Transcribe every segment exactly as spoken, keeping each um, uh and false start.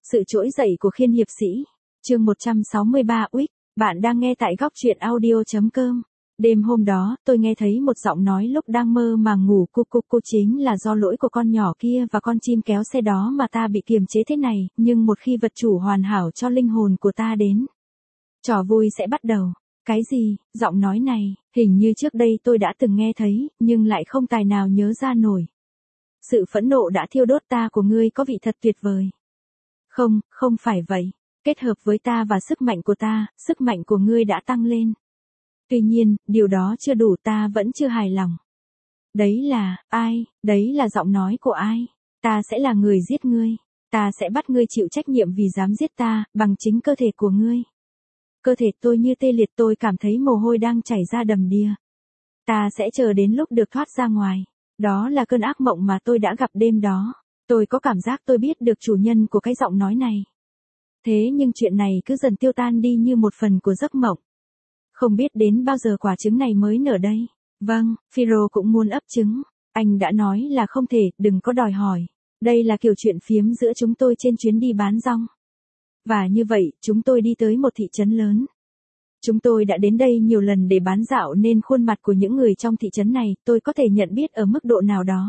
Sự trỗi dậy của Khiên hiệp sĩ. Chương một trăm sáu mươi ba Uýt, bạn đang nghe tại góc truyện audio.com. Đêm hôm đó, tôi nghe thấy một giọng nói lúc đang mơ màng ngủ cu cu cu chính là do lỗi của con nhỏ kia và con chim kéo xe đó mà ta bị kiềm chế thế này, nhưng một khi vật chủ hoàn hảo cho linh hồn của ta đến, trò vui sẽ bắt đầu. Cái gì? Giọng nói này, hình như trước đây tôi đã từng nghe thấy, nhưng lại không tài nào nhớ ra nổi. Sự phẫn nộ đã thiêu đốt ta của ngươi có vị thật tuyệt vời. Không, không phải vậy. Kết hợp với ta và sức mạnh của ta, sức mạnh của ngươi đã tăng lên. Tuy nhiên, điều đó chưa đủ, ta vẫn chưa hài lòng. Đấy là, ai, đấy là giọng nói của ai? Ta sẽ là người giết ngươi. Ta sẽ bắt ngươi chịu trách nhiệm vì dám giết ta, bằng chính cơ thể của ngươi. Cơ thể tôi như tê liệt, tôi cảm thấy mồ hôi đang chảy ra đầm đìa. Ta sẽ chờ đến lúc được thoát ra ngoài. Đó là cơn ác mộng mà tôi đã gặp đêm đó. Tôi có cảm giác tôi biết được chủ nhân của cái giọng nói này. Thế nhưng chuyện này cứ dần tiêu tan đi như một phần của giấc mộng. Không biết đến bao giờ quả trứng này mới nở đây. Vâng, Phiro cũng muốn ấp trứng. Anh đã nói là không thể, đừng có đòi hỏi. Đây là kiểu chuyện phiếm giữa chúng tôi trên chuyến đi bán rong. Và như vậy, chúng tôi đi tới một thị trấn lớn. Chúng tôi đã đến đây nhiều lần để bán dạo nên khuôn mặt của những người trong thị trấn này tôi có thể nhận biết ở mức độ nào đó.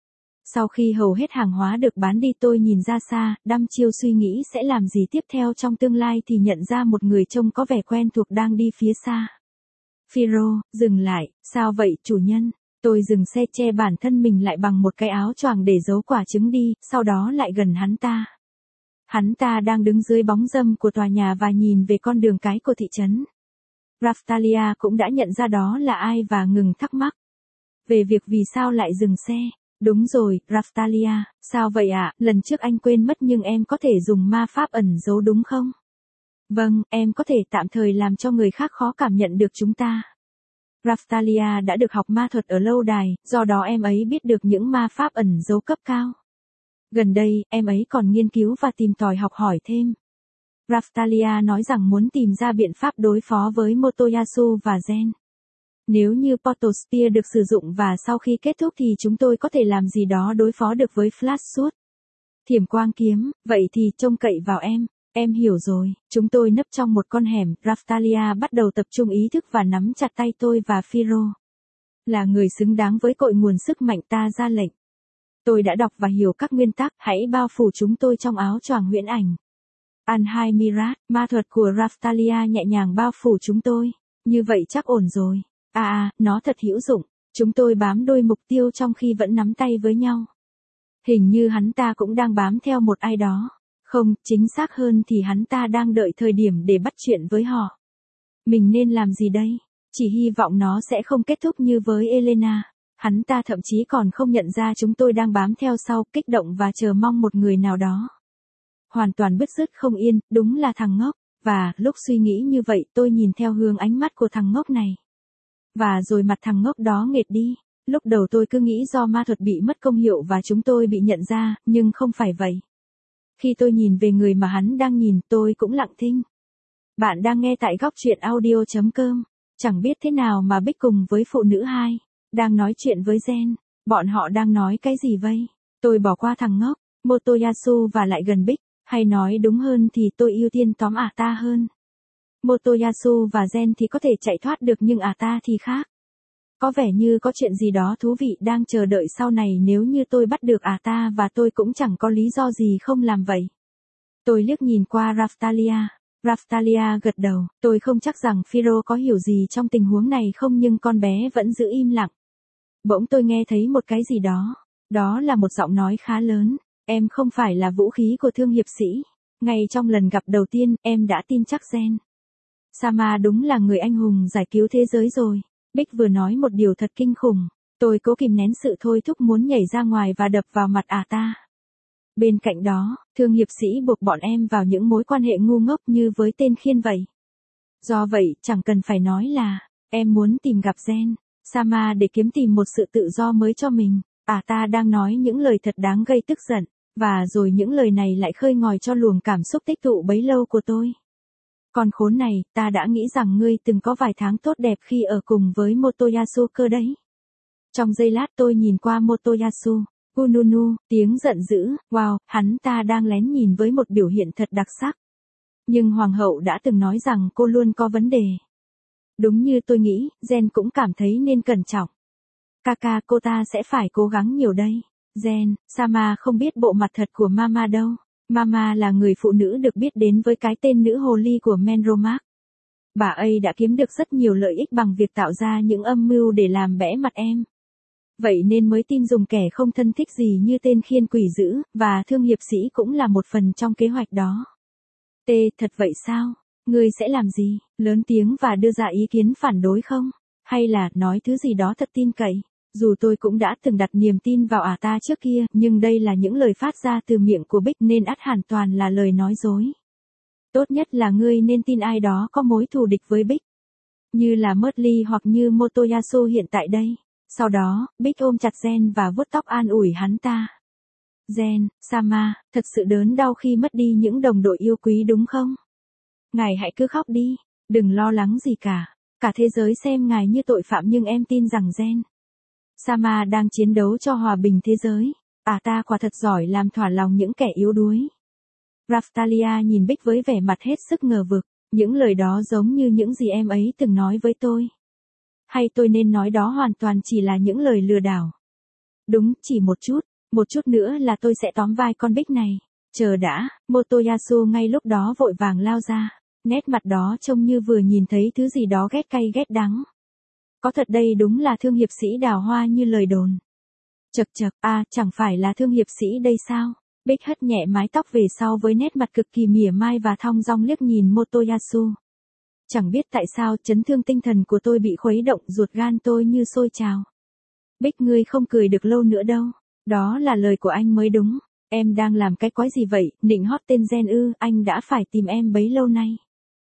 Sau khi hầu hết hàng hóa được bán đi, tôi nhìn ra xa, đăm chiêu suy nghĩ sẽ làm gì tiếp theo trong tương lai thì nhận ra một người trông có vẻ quen thuộc đang đi phía xa. Phiro, dừng lại, sao vậy chủ nhân? Tôi dừng xe, che bản thân mình lại bằng một cái áo choàng để giấu quả trứng đi, sau đó lại gần hắn ta. Hắn ta đang đứng dưới bóng râm của tòa nhà và nhìn về con đường cái của thị trấn. Raphtalia cũng đã nhận ra đó là ai và ngừng thắc mắc. Về việc vì sao lại dừng xe. Đúng rồi, Raphtalia, sao vậy ạ? À? Lần trước anh quên mất nhưng em có thể dùng ma pháp ẩn giấu đúng không? Vâng, em có thể tạm thời làm cho người khác khó cảm nhận được chúng ta. Raphtalia đã được học ma thuật ở lâu đài, do đó em ấy biết được những ma pháp ẩn giấu cấp cao. Gần đây, em ấy còn nghiên cứu và tìm tòi học hỏi thêm. Raphtalia nói rằng muốn tìm ra biện pháp đối phó với Motoyasu và Zen. Nếu như Portal Spear được sử dụng và sau khi kết thúc thì chúng tôi có thể làm gì đó đối phó được với Flash Sword. Thiểm quang kiếm, vậy thì trông cậy vào em. Em hiểu rồi, chúng tôi nấp trong một con hẻm, Raphtalia bắt đầu tập trung ý thức và nắm chặt tay tôi và Phiro. Là người xứng đáng với cội nguồn sức mạnh, ta ra lệnh. Tôi đã đọc và hiểu các nguyên tắc, hãy bao phủ chúng tôi trong áo choàng huyễn ảnh. Anhai Mirat, ma thuật của Raphtalia nhẹ nhàng bao phủ chúng tôi. Như vậy chắc ổn rồi. À à, nó thật hữu dụng. Chúng tôi bám đuôi mục tiêu trong khi vẫn nắm tay với nhau. Hình như hắn ta cũng đang bám theo một ai đó. Không, chính xác hơn thì hắn ta đang đợi thời điểm để bắt chuyện với họ. Mình nên làm gì đây? Chỉ hy vọng nó sẽ không kết thúc như với Elena. Hắn ta thậm chí còn không nhận ra chúng tôi đang bám theo sau, kích động và chờ mong một người nào đó. Hoàn toàn bứt rứt không yên, đúng là thằng ngốc. Và, lúc suy nghĩ như vậy tôi nhìn theo hướng ánh mắt của thằng ngốc này. Và rồi mặt thằng ngốc đó nghệt đi. Lúc đầu tôi cứ nghĩ do ma thuật bị mất công hiệu và chúng tôi bị nhận ra, nhưng không phải vậy. Khi tôi nhìn về người mà hắn đang nhìn, tôi cũng lặng thinh. Bạn đang nghe tại góc truyện audio.com. Chẳng biết thế nào mà Bích cùng với phụ nữ hai đang nói chuyện với Zen. Bọn họ đang nói cái gì vậy? Tôi bỏ qua thằng ngốc, Motoyasu và lại gần Bích. Hay nói đúng hơn thì tôi ưu tiên tóm ả ta hơn. Motoyasu và Zen thì có thể chạy thoát được nhưng ả ta thì khác. Có vẻ như có chuyện gì đó thú vị đang chờ đợi sau này nếu như tôi bắt được ả ta và tôi cũng chẳng có lý do gì không làm vậy. Tôi liếc nhìn qua Raphtalia. Raphtalia gật đầu, tôi không chắc rằng Phiro có hiểu gì trong tình huống này không nhưng con bé vẫn giữ im lặng. Bỗng tôi nghe thấy một cái gì đó. Đó là một giọng nói khá lớn. Em không phải là vũ khí của Thương hiệp sĩ. Ngay trong lần gặp đầu tiên, em đã tin chắc Zen Sama đúng là người anh hùng giải cứu thế giới rồi. Bích vừa nói một điều thật kinh khủng. Tôi cố kìm nén sự thôi thúc muốn nhảy ra ngoài và đập vào mặt ả ta. Bên cạnh đó, Thương hiệp sĩ buộc bọn em vào những mối quan hệ ngu ngốc như với tên Khiên vậy. Do vậy, chẳng cần phải nói là, em muốn tìm gặp Zen Sama để kiếm tìm một sự tự do mới cho mình. Ả ta đang nói những lời thật đáng gây tức giận. Và rồi những lời này lại khơi ngòi cho luồng cảm xúc tích tụ bấy lâu của tôi. Con khốn này, ta đã nghĩ rằng ngươi từng có vài tháng tốt đẹp khi ở cùng với Motoyasu cơ đấy. Trong giây lát tôi nhìn qua Motoyasu. Ununu, tiếng giận dữ, wow, hắn ta đang lén nhìn với một biểu hiện thật đặc sắc. Nhưng hoàng hậu đã từng nói rằng cô luôn có vấn đề. Đúng như tôi nghĩ, Jen cũng cảm thấy nên cẩn trọng. Kaka cô ta sẽ phải cố gắng nhiều đây. Jen, Sama không biết bộ mặt thật của Mama đâu. Mama là người phụ nữ được biết đến với cái tên nữ hồ ly của Menromark. Bà ấy đã kiếm được rất nhiều lợi ích bằng việc tạo ra những âm mưu để làm bẽ mặt em. Vậy nên mới tin dùng kẻ không thân thích gì như tên khiên quỷ dữ, và thương hiệp sĩ cũng là một phần trong kế hoạch đó. T, thật vậy sao? Ngươi sẽ làm gì? Lớn tiếng và đưa ra ý kiến phản đối không? Hay là nói thứ gì đó thật tin cậy? Dù tôi cũng đã từng đặt niềm tin vào ả ta trước kia, nhưng đây là những lời phát ra từ miệng của Bích nên ắt hoàn toàn là lời nói dối. Tốt nhất là ngươi nên tin ai đó có mối thù địch với Bích. Như là Murtley hoặc như Motoyasu hiện tại đây. Sau đó, Bích ôm chặt Jen và vuốt tóc an ủi hắn ta. Jen, Sama, thật sự đớn đau khi mất đi những đồng đội yêu quý đúng không? Ngài hãy cứ khóc đi, đừng lo lắng gì cả. Cả thế giới xem ngài như tội phạm nhưng em tin rằng Jen, Sama đang chiến đấu cho hòa bình thế giới. À ta quả thật giỏi làm thỏa lòng những kẻ yếu đuối. Raftalia nhìn Bích với vẻ mặt hết sức ngờ vực. Những lời đó giống như những gì em ấy từng nói với tôi. Hay tôi nên nói đó hoàn toàn chỉ là những lời lừa đảo. Đúng, chỉ một chút. Một chút nữa là tôi sẽ tóm vai con Bích này. Chờ đã, Motoyasu ngay lúc đó vội vàng lao ra. Nét mặt đó trông như vừa nhìn thấy thứ gì đó ghét cay ghét đắng. Có thật đây đúng là thương hiệp sĩ đào hoa như lời đồn. Chật chật, à, chẳng phải là thương hiệp sĩ đây sao? Bích hất nhẹ mái tóc về sau với nét mặt cực kỳ mỉa mai và thong dong liếc nhìn Motoyasu. Chẳng biết tại sao chấn thương tinh thần của tôi bị khuấy động, ruột gan tôi như sôi trào. Bích ngươi không cười được lâu nữa đâu. Đó là lời của anh mới đúng. Em đang làm cái quái gì vậy, định hót tên Jen ư, anh đã phải tìm em bấy lâu nay.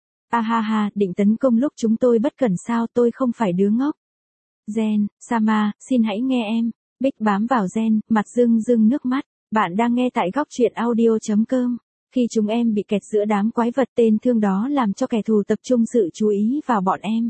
À ha ha, định tấn công lúc chúng tôi bất cẩn sao, tôi không phải đứa ngốc. Jen, Sama, xin hãy nghe em. Bích bám vào Jen, mặt rưng rưng nước mắt. Bạn đang nghe tại góc truyện audio chấm com. Khi chúng em bị kẹt giữa đám quái vật, tên thương đó làm cho kẻ thù tập trung sự chú ý vào bọn em.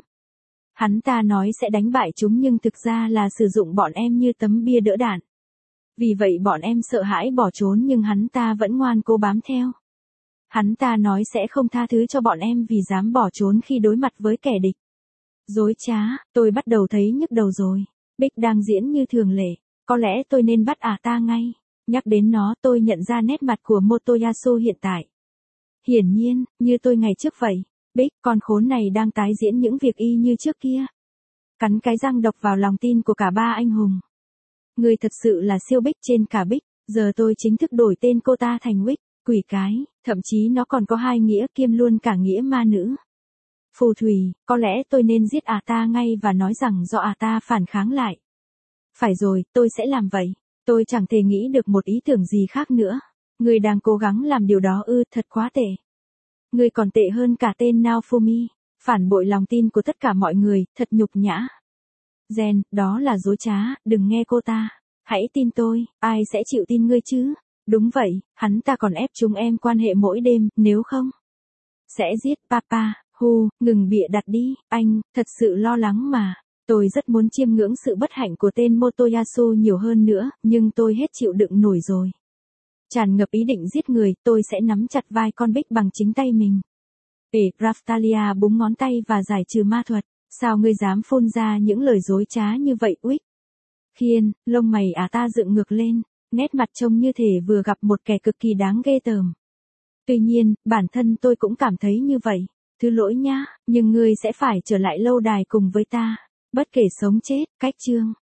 Hắn ta nói sẽ đánh bại chúng nhưng thực ra là sử dụng bọn em như tấm bia đỡ đạn. Vì vậy bọn em sợ hãi bỏ trốn nhưng hắn ta vẫn ngoan cố bám theo. Hắn ta nói sẽ không tha thứ cho bọn em vì dám bỏ trốn khi đối mặt với kẻ địch. Dối trá, tôi bắt đầu thấy nhức đầu rồi. Bích đang diễn như thường lệ. Có lẽ tôi nên bắt ả ta ngay. Nhắc đến nó tôi nhận ra nét mặt của Motoyasu hiện tại. Hiển nhiên, như tôi ngày trước vậy. Bích, con khốn này đang tái diễn những việc y như trước kia. Cắn cái răng độc vào lòng tin của cả ba anh hùng. Người thật sự là siêu Bích trên cả Bích. Giờ tôi chính thức đổi tên cô ta thành Wick, quỷ cái. Thậm chí nó còn có hai nghĩa kiêm luôn cả nghĩa ma nữ. Phù thủy, có lẽ tôi nên giết ả ta ngay và nói rằng do ả ta phản kháng lại. Phải rồi, tôi sẽ làm vậy. Tôi chẳng thể nghĩ được một ý tưởng gì khác nữa. Người đang cố gắng làm điều đó ư, thật quá tệ. Người còn tệ hơn cả tên Naofumi. Phản bội lòng tin của tất cả mọi người, thật nhục nhã. Jen, đó là dối trá, đừng nghe cô ta. Hãy tin tôi, ai sẽ chịu tin ngươi chứ? Đúng vậy, hắn ta còn ép chúng em quan hệ mỗi đêm, nếu không sẽ giết papa. Hu, ngừng bịa đặt đi, anh, thật sự lo lắng mà. Tôi rất muốn chiêm ngưỡng sự bất hạnh của tên Motoyasu nhiều hơn nữa, nhưng tôi hết chịu đựng nổi rồi. Tràn ngập ý định giết người, tôi sẽ nắm chặt vai con Bích bằng chính tay mình. Ê, Raftalia búng ngón tay và giải trừ ma thuật. Sao ngươi dám phun ra những lời dối trá như vậy, Wick? Khiên, lông mày ả ta dựng ngược lên, nét mặt trông như thể vừa gặp một kẻ cực kỳ đáng ghê tởm. Tuy nhiên, bản thân tôi cũng cảm thấy như vậy. Thứ lỗi nhá, nhưng ngươi sẽ phải trở lại lâu đài cùng với ta. Bất kể sống chết, cách chương.